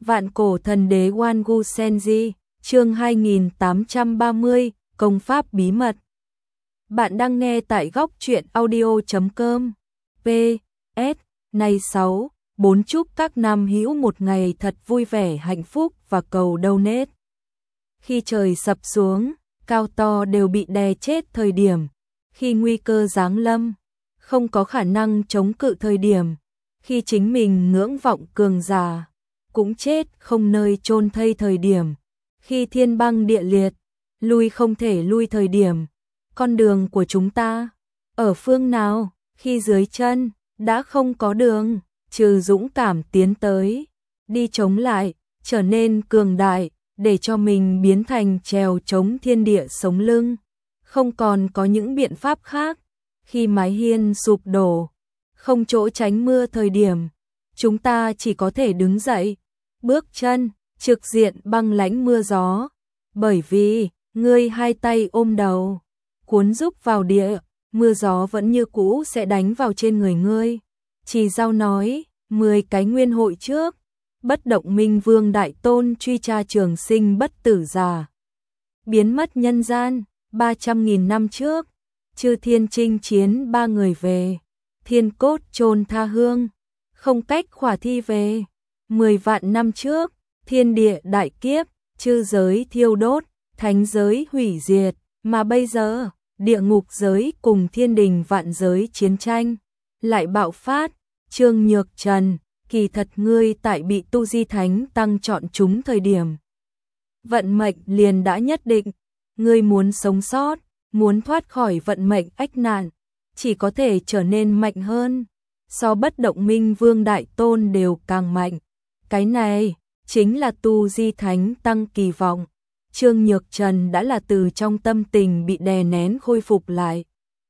Vạn cổ thần đế Wangu Senji, chương 2830, công pháp bí mật. Bạn đang nghe tại góc truyện audio.com. PS, này 4 chúc các nam hữu một ngày thật vui vẻ hạnh phúc và cầu donate. Khi trời sập xuống, cao to đều bị đè chết thời điểm, khi nguy cơ giáng lâm, không có khả năng chống cự thời điểm, khi chính mình ngưỡng vọng cường giả, cũng chết không nơi chôn thây thời điểm, khi thiên băng địa liệt, lui không thể lui thời điểm, con đường của chúng ta ở phương nào, khi dưới chân đã không có đường, trừ dũng cảm tiến tới, đi chống lại, trở nên cường đại, để cho mình biến thành trèo chống thiên địa sống lưng, không còn có những biện pháp khác, khi mái hiên sụp đổ, không chỗ tránh mưa thời điểm, chúng ta chỉ có thể đứng dậy, bước chân, trực diện băng lãnh mưa gió, bởi vì, ngươi hai tay ôm đầu, cuốn rúc vào địa, mưa gió vẫn như cũ sẽ đánh vào trên người ngươi. Chỉ Giao nói, 10 cái nguyên hội trước, bất động minh vương đại tôn truy tra trường sinh bất tử già, biến mất nhân gian, 300.000 năm trước, chư thiên chinh chiến 3 người về, thiên cốt chôn tha hương, không cách khỏa thi về, 10 vạn năm trước, thiên địa đại kiếp, chư giới thiêu đốt, thánh giới hủy diệt, mà bây giờ, địa ngục giới cùng thiên đình vạn giới chiến tranh, lại bạo phát. Trương Nhược Trần, kỳ thật ngươi tại bị Tu Di Thánh Tăng chọn chúng thời điểm, vận mệnh liền đã nhất định, ngươi muốn sống sót, muốn thoát khỏi vận mệnh ách nạn, chỉ có thể trở nên mạnh hơn, so bất động minh vương đại tôn đều càng mạnh. Cái này chính là Tu Di Thánh Tăng kỳ vọng. Trương Nhược Trần đã là từ trong tâm tình bị đè nén khôi phục lại.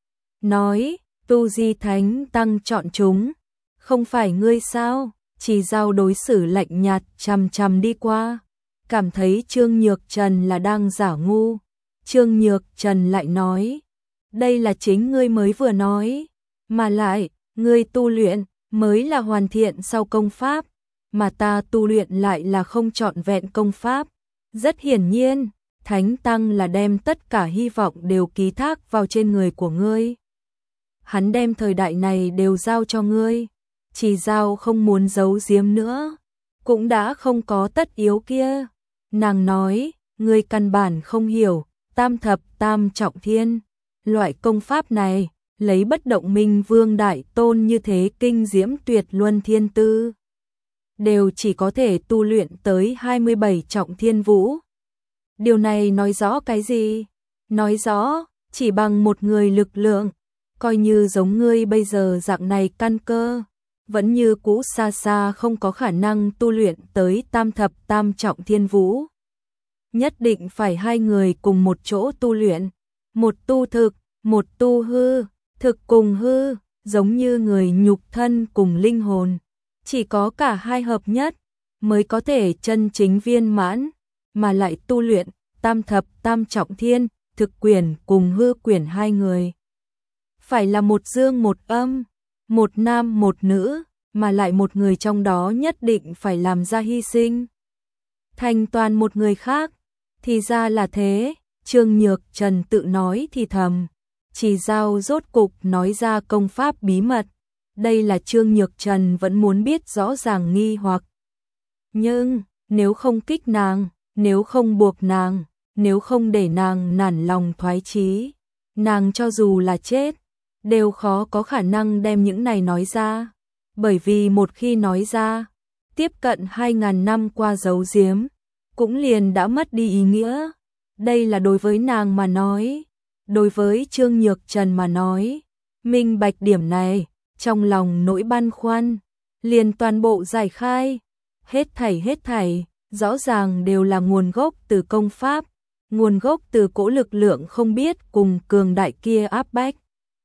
Nói, Tu Di Thánh Tăng chọn chúng, không phải ngươi sao? Chỉ Giao đối xử lạnh nhạt chằm chằm đi qua, cảm thấy Trương Nhược Trần là đang giả ngu. Trương Nhược Trần lại nói, đây là chính ngươi mới vừa nói, mà lại, ngươi tu luyện mới là hoàn thiện sau công pháp, mà ta tu luyện lại là không trọn vẹn công pháp. Rất hiển nhiên, Thánh Tăng là đem tất cả hy vọng đều ký thác vào trên người của ngươi. Hắn đem thời đại này đều giao cho ngươi. Chỉ Giao không muốn giấu giếm nữa, cũng đã không có tất yếu kia. Nàng nói, ngươi căn bản không hiểu, tam thập tam trọng thiên. Loại công pháp này, lấy bất động minh vương đại tôn như thế kinh diễm tuyệt luân thiên tư, đều chỉ có thể tu luyện tới 27 trọng thiên vũ. Điều này nói rõ cái gì? Nói rõ, chỉ bằng một người lực lượng, coi như giống ngươi bây giờ dạng này căn cơ, vẫn như cũ xa xa không có khả năng tu luyện tới tam thập tam trọng thiên vũ. Nhất định phải hai người cùng một chỗ tu luyện, một tu thực, một tu hư, thực cùng hư, giống như người nhục thân cùng linh hồn. Chỉ có cả hai hợp nhất, mới có thể chân chính viên mãn, mà lại tu luyện tam thập tam trọng thiên, thực quyền cùng hư quyền hai người. Phải là một dương một âm, một nam một nữ, mà lại một người trong đó nhất định phải làm ra hy sinh, thành toàn một người khác. Thì ra là thế, Trương Nhược Trần tự nói thì thầm. Chỉ Giao rốt cục nói ra công pháp bí mật. Đây là Trương Nhược Trần vẫn muốn biết rõ ràng nghi hoặc. Nhưng, nếu không kích nàng, nếu không buộc nàng, nếu không để nàng nản lòng thoái chí, nàng cho dù là chết, đều khó có khả năng đem những này nói ra. Bởi vì một khi nói ra, tiếp cận 2.000 năm qua giấu giếm, cũng liền đã mất đi ý nghĩa. Đây là đối với nàng mà nói, đối với Trương Nhược Trần mà nói, minh bạch điểm này, trong lòng nỗi băn khoăn, liền toàn bộ giải khai. Hết thảy, rõ ràng đều là nguồn gốc từ công pháp, nguồn gốc từ cỗ lực lượng không biết cùng cường đại kia áp bách.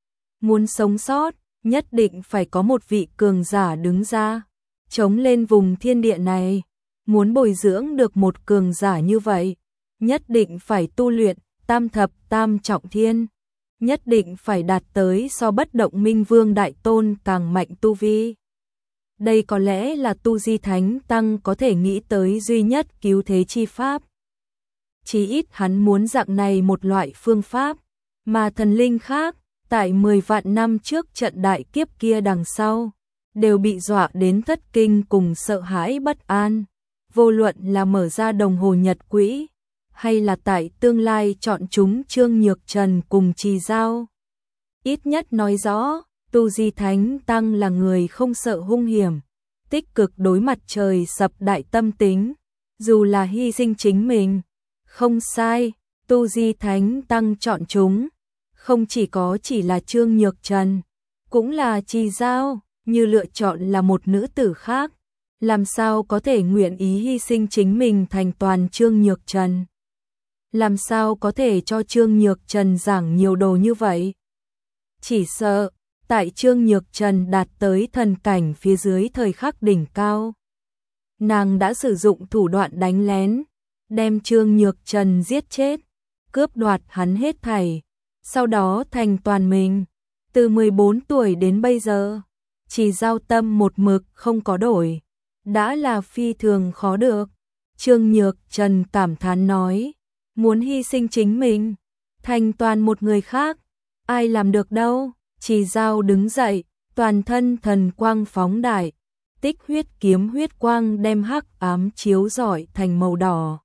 Muốn sống sót, nhất định phải có một vị cường giả đứng ra, chống lên vùng thiên địa này. Muốn bồi dưỡng được một cường giả như vậy, nhất định phải tu luyện tam thập tam trọng thiên, nhất định phải đạt tới so bất động minh vương đại tôn càng mạnh tu vi. Đây có lẽ là Tu Di Thánh Tăng có thể nghĩ tới duy nhất cứu thế chi pháp. Chí ít hắn muốn dạng này một loại phương pháp, mà thần linh khác, tại 10 vạn năm trước trận đại kiếp kia đằng sau, đều bị dọa đến thất kinh cùng sợ hãi bất an. Vô luận là mở ra đồng hồ nhật quỹ, hay là tại tương lai chọn chúng Trương Nhược Trần cùng Trì Giao. Ít nhất nói rõ, Tu Di Thánh Tăng là người không sợ hung hiểm, tích cực đối mặt trời sập đại tâm tính, dù là hy sinh chính mình. Không sai, Tu Di Thánh Tăng chọn chúng, không chỉ là Trương Nhược Trần, cũng là Trì Giao, như lựa chọn là một nữ tử khác, làm sao có thể nguyện ý hy sinh chính mình thành toàn Trương Nhược Trần. Làm sao có thể cho Trương Nhược Trần giảng nhiều đồ như vậy? Chỉ sợ, tại Trương Nhược Trần đạt tới thần cảnh phía dưới thời khắc đỉnh cao, nàng đã sử dụng thủ đoạn đánh lén, đem Trương Nhược Trần giết chết, cướp đoạt hắn hết thảy, sau đó thành toàn mình. Từ 14 tuổi đến bây giờ, Trì Giao tâm một mực không có đổi, đã là phi thường khó được. Trương Nhược Trần cảm thán nói, muốn hy sinh chính mình, thành toàn một người khác, ai làm được đâu. Trì Giao đứng dậy, toàn thân thần quang phóng đại, tích huyết kiếm huyết quang đem hắc ám chiếu rọi thành màu đỏ.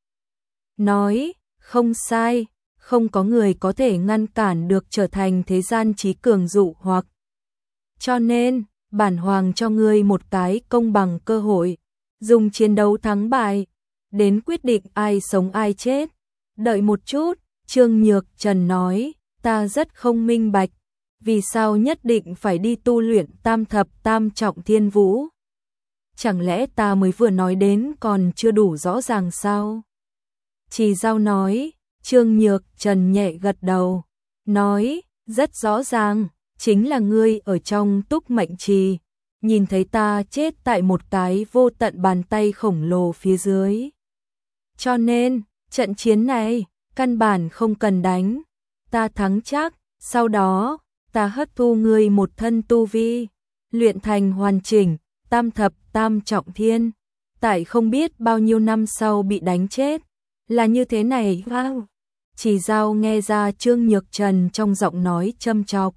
Nói, không sai, không có người có thể ngăn cản được trở thành thế gian trí cường dụ hoặc. Cho nên, bản hoàng cho ngươi một cái công bằng cơ hội, dùng chiến đấu thắng bại, đến quyết định ai sống ai chết. Đợi một chút, Trương Nhược Trần nói, ta rất không minh bạch, vì sao nhất định phải đi tu luyện tam thập tam trọng thiên vũ? Chẳng lẽ ta mới vừa nói đến còn chưa đủ rõ ràng sao? Trì Giao nói, Trương Nhược Trần nhẹ gật đầu, nói, rất rõ ràng, chính là ngươi ở trong túc mệnh trì, nhìn thấy ta chết tại một cái vô tận bàn tay khổng lồ phía dưới. Cho nên, trận chiến này, căn bản không cần đánh, ta thắng chắc, sau đó, ta hấp thu ngươi một thân tu vi, luyện thành hoàn chỉnh, tam thập tam trọng thiên, tại không biết bao nhiêu năm sau bị đánh chết, là như thế này. Wow. Trì Giao nghe ra Trương Nhược Trần trong giọng nói châm chọc.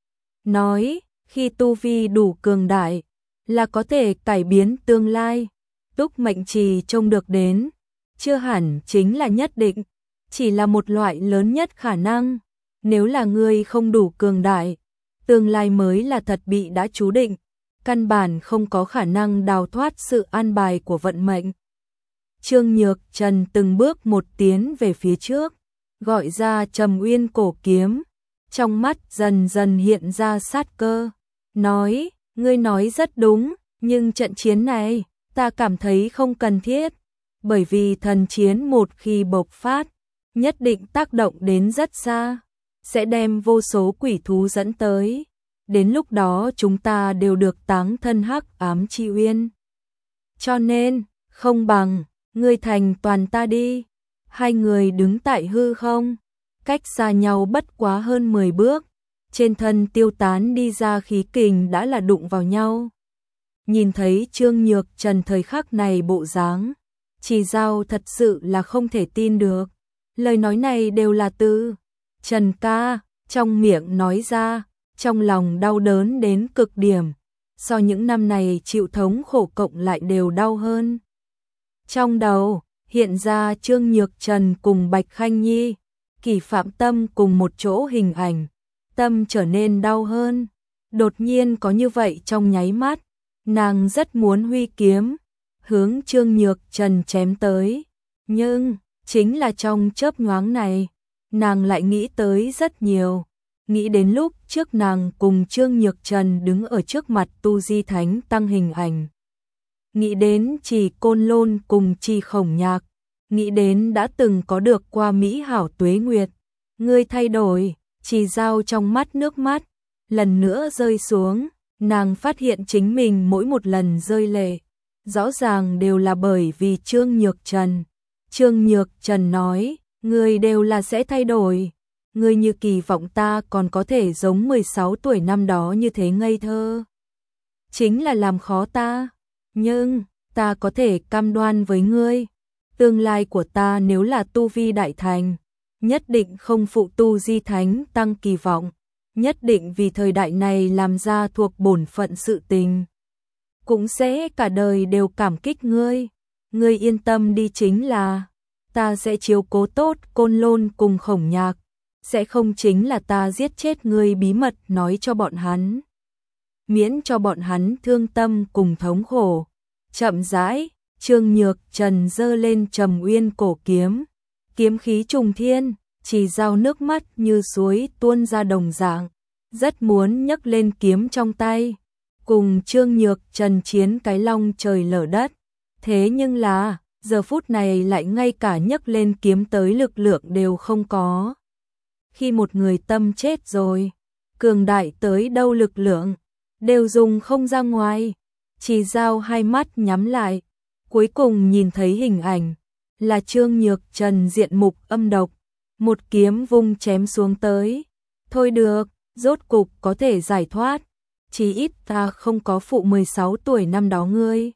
Nói, khi tu vi đủ cường đại, là có thể cải biến tương lai, túc mệnh trì trông được đến, chưa hẳn chính là nhất định, chỉ là một loại lớn nhất khả năng. Nếu là ngươi không đủ cường đại, tương lai mới là thật bị đã chú định, căn bản không có khả năng đào thoát sự an bài của vận mệnh. Trương Nhược Trần từng bước một tiến về phía trước, gọi ra Trầm Uyên cổ kiếm, trong mắt dần dần hiện ra sát cơ, nói, ngươi nói rất đúng, nhưng trận chiến này, ta cảm thấy không cần thiết, bởi vì thần chiến một khi bộc phát, nhất định tác động đến rất xa, sẽ đem vô số quỷ thú dẫn tới, đến lúc đó chúng ta đều được táng thân hắc ám chi uyên. Cho nên, không bằng, ngươi thành toàn ta đi. Hai người đứng tại hư không, cách xa nhau bất quá hơn 10 bước, trên thân tiêu tán đi ra khí kình đã là đụng vào nhau. Nhìn thấy Trương Nhược Trần thời khắc này bộ dáng, Trì Giao thật sự là không thể tin được. Lời nói này đều là từ Trần ca, trong miệng nói ra, trong lòng đau đớn đến cực điểm, so những năm này chịu thống khổ cộng lại đều đau hơn. Trong đầu, hiện ra Trương Nhược Trần cùng Bạch Khanh Nhi, Kỷ Phạm Tâm cùng một chỗ hình ảnh, tâm trở nên đau hơn. Đột nhiên có như vậy trong nháy mắt, nàng rất muốn huy kiếm, hướng Trương Nhược Trần chém tới, nhưng, chính là trong chớp nhoáng này, nàng lại nghĩ tới rất nhiều, nghĩ đến lúc trước nàng cùng Trương Nhược Trần đứng ở trước mặt Tu Di Thánh Tăng hình ảnh. Nghĩ đến Trì Côn Lôn cùng Trì Khổng Nhạc, nghĩ đến đã từng có được qua mỹ hảo tuế nguyệt. Ngươi thay đổi, Trì Giao trong mắt nước mắt, lần nữa rơi xuống, nàng phát hiện chính mình mỗi một lần rơi lệ, rõ ràng đều là bởi vì Trương Nhược Trần. Trương Nhược Trần nói, ngươi đều là sẽ thay đổi, ngươi như kỳ vọng ta còn có thể giống 16 tuổi năm đó như thế ngây thơ. chính là làm khó ta. Nhưng, ta có thể cam đoan với ngươi, tương lai của ta nếu là tu vi đại thành, nhất định không phụ tu di thánh tăng kỳ vọng, nhất định vì thời đại này làm ra thuộc bổn phận sự tình. Cũng sẽ cả đời đều cảm kích ngươi. Ngươi yên tâm đi, chính là ta sẽ chiếu cố tốt Côn Lôn cùng Khổng Nhạc, sẽ không chính là ta giết chết ngươi bí mật nói cho bọn hắn, miễn cho bọn hắn thương tâm cùng thống khổ. Chậm rãi, Trương Nhược Trần giơ lên Trầm Uyên cổ kiếm, kiếm khí trùng thiên, chỉ dao nước mắt như suối tuôn ra đồng dạng, rất muốn nhấc lên kiếm trong tay, cùng Trương Nhược Trần chiến cái long trời lở đất. Thế nhưng là, giờ phút này lại ngay cả nhấc lên kiếm tới lực lượng đều không có. Khi một người tâm chết rồi, cường đại tới đâu lực lượng, đều dùng không ra ngoài. Chỉ dao hai mắt nhắm lại, cuối cùng nhìn thấy hình ảnh, là Trương Nhược Trần diện mục âm độc, một kiếm vung chém xuống tới. Thôi được, rốt cục có thể giải thoát, chí ít ta không có phụ 16 tuổi năm đó ngươi.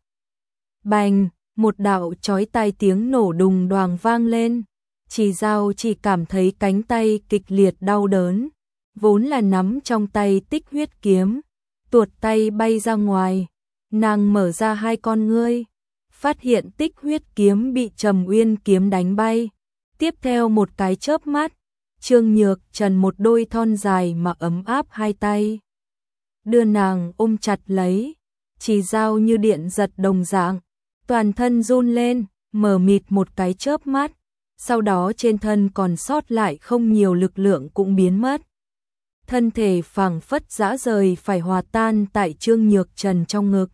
Bành, một đạo chói tai tiếng nổ đùng đoàng vang lên, chỉ dao chỉ cảm thấy cánh tay kịch liệt đau đớn, vốn là nắm trong tay Tích Huyết kiếm, tuột tay bay ra ngoài. Nàng mở ra hai con ngươi, phát hiện Tích Huyết kiếm bị Trầm Uyên kiếm đánh bay. Tiếp theo một cái chớp mắt, Trương Nhược Trần một đôi thon dài mà ấm áp hai tay, đưa nàng ôm chặt lấy, chỉ dao như điện giật đồng dạng, toàn thân run lên, mờ mịt một cái chớp mắt, sau đó trên thân còn sót lại không nhiều lực lượng cũng biến mất. Thân thể phảng phất rã rời phải hòa tan tại Trương Nhược Trần trong ngực.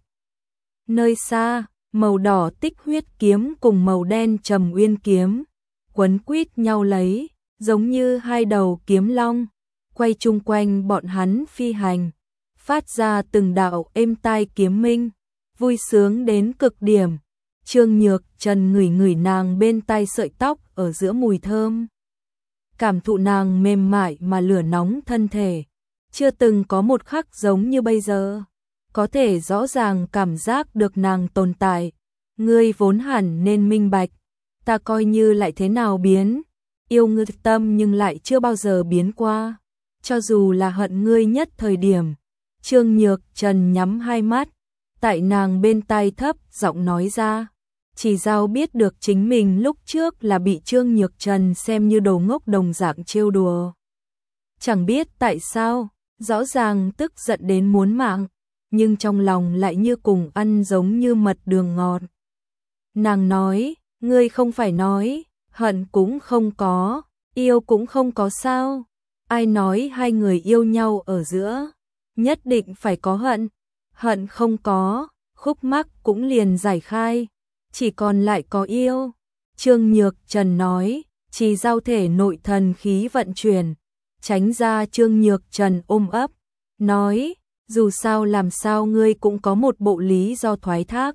Nơi xa, màu đỏ Tích Huyết kiếm cùng màu đen Trầm Uyên kiếm quấn quýt nhau lấy, giống như hai đầu kiếm long, quay chung quanh bọn hắn phi hành, phát ra từng đạo êm tai kiếm minh, vui sướng đến cực điểm. Trương Nhược Trần ngửi ngửi nàng bên tai sợi tóc ở giữa mùi thơm, cảm thụ nàng mềm mại mà lửa nóng thân thể, chưa từng có một khắc giống như bây giờ, có thể rõ ràng cảm giác được nàng tồn tại. Ngươi vốn hẳn nên minh bạch, ta coi như lại thế nào biến, yêu ngươi tâm nhưng lại chưa bao giờ biến qua, cho dù là hận ngươi nhất thời điểm. Trương Nhược Trần nhắm hai mắt, tại nàng bên tai thấp giọng nói ra. Chỉ dao biết được chính mình lúc trước là bị Trương Nhược Trần xem như đồ ngốc đồng dạng trêu đùa. Chẳng biết tại sao, rõ ràng tức giận đến muốn mạng, nhưng trong lòng lại như cùng ăn giống như mật đường ngọt. Nàng nói, ngươi không phải nói, hận cũng không có, yêu cũng không có sao. Ai nói hai người yêu nhau ở giữa, nhất định phải có hận. Hận không có, khúc mắc cũng liền giải khai, chỉ còn lại có yêu. Trương Nhược Trần nói, chỉ dao thể nội thần khí vận chuyển, tránh ra Trương Nhược Trần ôm ấp, nói, dù sao làm sao ngươi cũng có một bộ lý do thoái thác.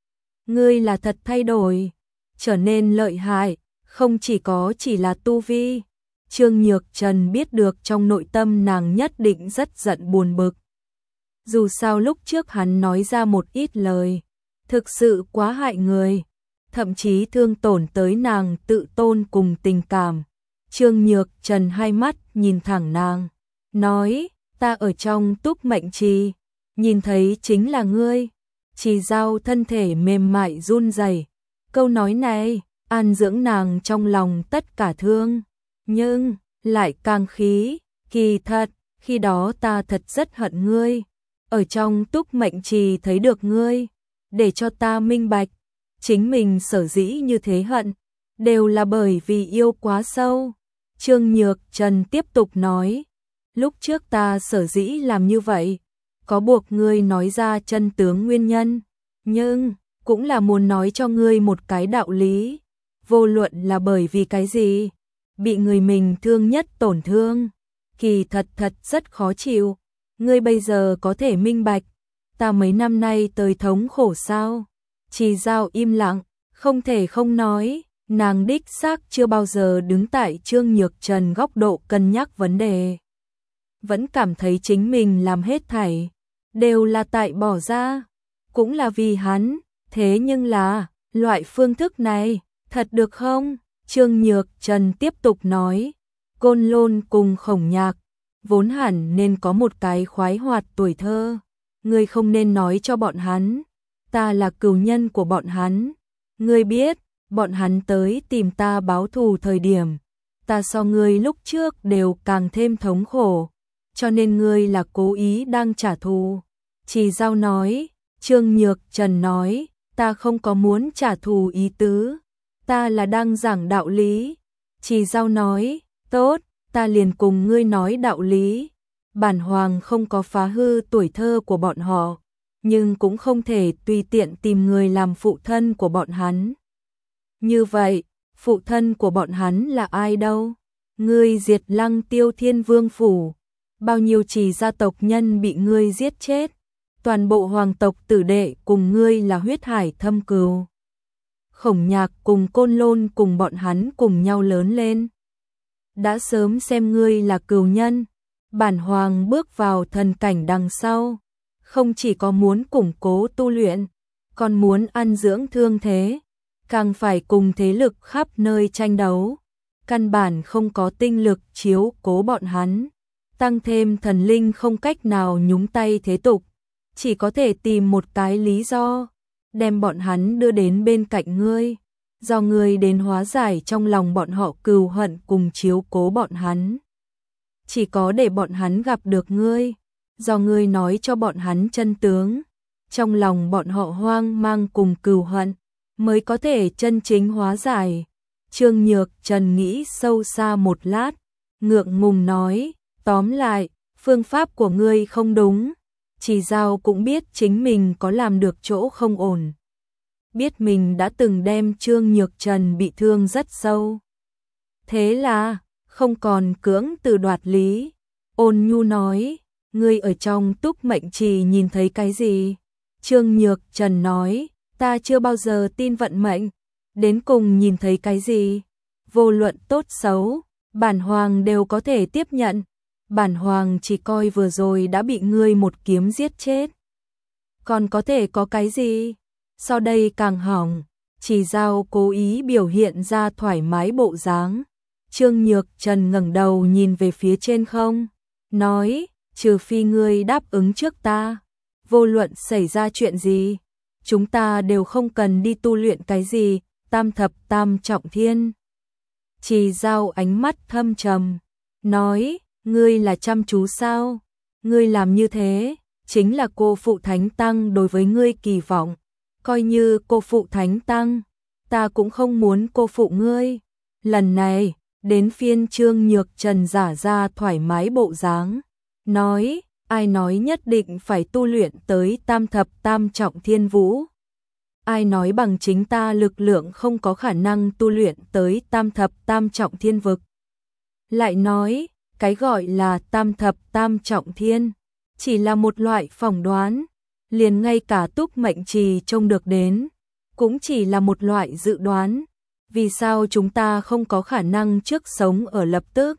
Ngươi là thật thay đổi, trở nên lợi hại, không chỉ là tu vi. Trương Nhược Trần biết được trong nội tâm nàng nhất định rất giận buồn bực. Dù sao lúc trước hắn nói ra một ít lời, thực sự quá hại người, thậm chí thương tổn tới nàng tự tôn cùng tình cảm. Trương Nhược Trần hai mắt nhìn thẳng nàng, nói, ta ở trong Túc Mệnh Trì, nhìn thấy chính là ngươi. Chỉ dao thân thể mềm mại run rẩy, câu nói này an dưỡng nàng trong lòng tất cả thương, nhưng lại càng khí. Kỳ thật, khi đó ta thật rất hận ngươi, ở trong Túc Mệnh Trì thấy được ngươi, để cho ta minh bạch, chính mình sở dĩ như thế hận, đều là bởi vì yêu quá sâu. Trương Nhược Trần tiếp tục nói, lúc trước ta sở dĩ làm như vậy, có buộc ngươi nói ra chân tướng nguyên nhân, nhưng cũng là muốn nói cho ngươi một cái đạo lý, vô luận là bởi vì cái gì, bị người mình thương nhất tổn thương, kỳ thật rất khó chịu. Ngươi bây giờ có thể minh bạch, ta mấy năm nay tới thống khổ sao? Chỉ dao im lặng, không thể không nói, nàng đích xác chưa bao giờ đứng tại Trương Nhược Trần góc độ cân nhắc vấn đề. Vẫn cảm thấy chính mình làm hết thảy đều là tại bỏ ra, cũng là vì hắn, thế nhưng là, loại phương thức này, thật được không? Trương Nhược Trần tiếp tục nói, Côn Lôn cùng Khổng Nhạc, vốn hẳn nên có một cái khoái hoạt tuổi thơ, ngươi không nên nói cho bọn hắn, ta là cừu nhân của bọn hắn, ngươi biết, bọn hắn tới tìm ta báo thù thời điểm, ta so ngươi lúc trước đều càng thêm thống khổ, cho nên ngươi là cố ý đang trả thù. Trì Dao nói, Trương Nhược Trần nói, ta không có muốn trả thù ý tứ, ta là đang giảng đạo lý. Trì Dao nói, tốt, ta liền cùng ngươi nói đạo lý. Bản hoàng không có phá hư tuổi thơ của bọn họ, nhưng cũng không thể tùy tiện tìm người làm phụ thân của bọn hắn. Như vậy, phụ thân của bọn hắn là ai đâu? Ngươi diệt Lăng Tiêu Thiên Vương phủ, bao nhiêu Trì gia tộc nhân bị ngươi giết chết, toàn bộ hoàng tộc tử đệ cùng ngươi là huyết hải thâm cừu. Khổng Nhạc cùng Côn Lôn cùng bọn hắn cùng nhau lớn lên, đã sớm xem ngươi là cừu nhân. Bản hoàng bước vào thần cảnh đằng sau, không chỉ có muốn củng cố tu luyện, còn muốn ăn dưỡng thương thế, càng phải cùng thế lực khắp nơi tranh đấu, căn bản không có tinh lực chiếu cố bọn hắn, tăng thêm thần linh không cách nào nhúng tay thế tục, chỉ có thể tìm một cái lý do, đem bọn hắn đưa đến bên cạnh ngươi, do ngươi đến hóa giải trong lòng bọn họ cừu hận cùng chiếu cố bọn hắn. Chỉ có để bọn hắn gặp được ngươi, do ngươi nói cho bọn hắn chân tướng, trong lòng bọn họ hoang mang cùng cừu hận, mới có thể chân chính hóa giải. Trương Nhược Trần nghĩ sâu xa một lát, ngượng ngùng nói, tóm lại, phương pháp của ngươi không đúng. Trì Dao cũng biết chính mình có làm được chỗ không ổn, biết mình đã từng đem Trương Nhược Trần bị thương rất sâu. Thế là, không còn cưỡng từ đoạt lý. Ôn Nhu nói, ngươi ở trong Túc Mệnh Trì nhìn thấy cái gì? Trương Nhược Trần nói, ta chưa bao giờ tin vận mệnh, đến cùng nhìn thấy cái gì? Vô luận tốt xấu, bản hoàng đều có thể tiếp nhận, bản hoàng chỉ coi vừa rồi đã bị ngươi một kiếm giết chết. Còn có thể có cái gì? Sau đây càng hỏng. Trì Dao cố ý biểu hiện ra thoải mái bộ dáng. Trương Nhược Trần ngẩng đầu nhìn về phía trên không, nói, trừ phi ngươi đáp ứng trước ta, vô luận xảy ra chuyện gì, chúng ta đều không cần đi tu luyện cái gì, tam thập tam trọng thiên. Trì Dao ánh mắt thâm trầm, nói, ngươi là chăm chú sao? Ngươi làm như thế, chính là cô phụ Thánh Tăng đối với ngươi kỳ vọng, coi như cô phụ Thánh Tăng, ta cũng không muốn cô phụ ngươi. Lần này, đến phiên Trương Nhược Trần giả ra thoải mái bộ dáng, nói, ai nói nhất định phải tu luyện tới tam thập tam trọng thiên vũ? Ai nói bằng chính ta lực lượng không có khả năng tu luyện tới tam thập tam trọng thiên vực? Lại nói, cái gọi là tam thập tam trọng thiên, chỉ là một loại phỏng đoán, liền ngay cả Túc Mệnh Trì trông được đến, cũng chỉ là một loại dự đoán. Vì sao chúng ta không có khả năng trước sống ở lập tức?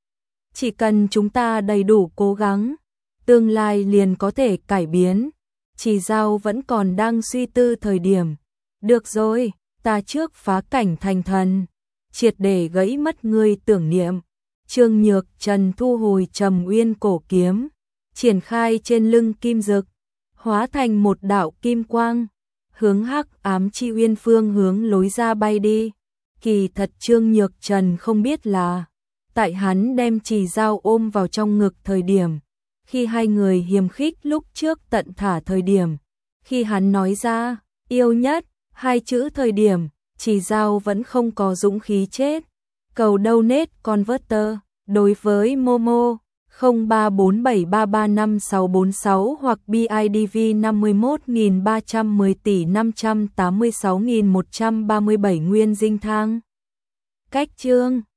Chỉ cần chúng ta đầy đủ cố gắng, tương lai liền có thể cải biến. Trì Dao vẫn còn đang suy tư thời điểm. Được rồi, ta trước phá cảnh thành thần, triệt để gãy mất ngươi tưởng niệm. Trương Nhược Trần thu hồi Trầm Uyên cổ kiếm, triển khai trên lưng kim dực, hóa thành một đạo kim quang, hướng Hắc Ám Chi Uyên phương hướng lối ra bay đi. Kỳ thật Trương Nhược Trần không biết là, tại hắn đem Trì Dao ôm vào trong ngực thời điểm, khi hai người hiềm khích lúc trước tận thả thời điểm, khi hắn nói ra, yêu nhất, hai chữ thời điểm, Trì Dao vẫn không có dũng khí chết. Cầu donate converter, đối với Momo, 0347335646 hoặc BIDV 51.310 tỷ 586.137 nguyên dinh thang. Cách chương